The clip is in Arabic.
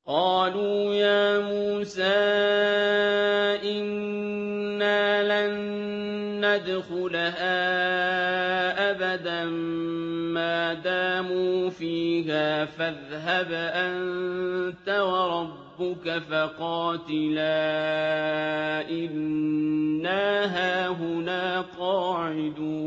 قَالُوا يَا مُوسَىٰ إِنَّا لَن نَّدْخُلَهَا أَبَدًا مَّا دَامُوا فِيهَا فَاذْهَبْ أَنتَ وَرَبُّكَ فَقَاتِلَا إِنَّا هَاهُنَا قَاعِدُونَ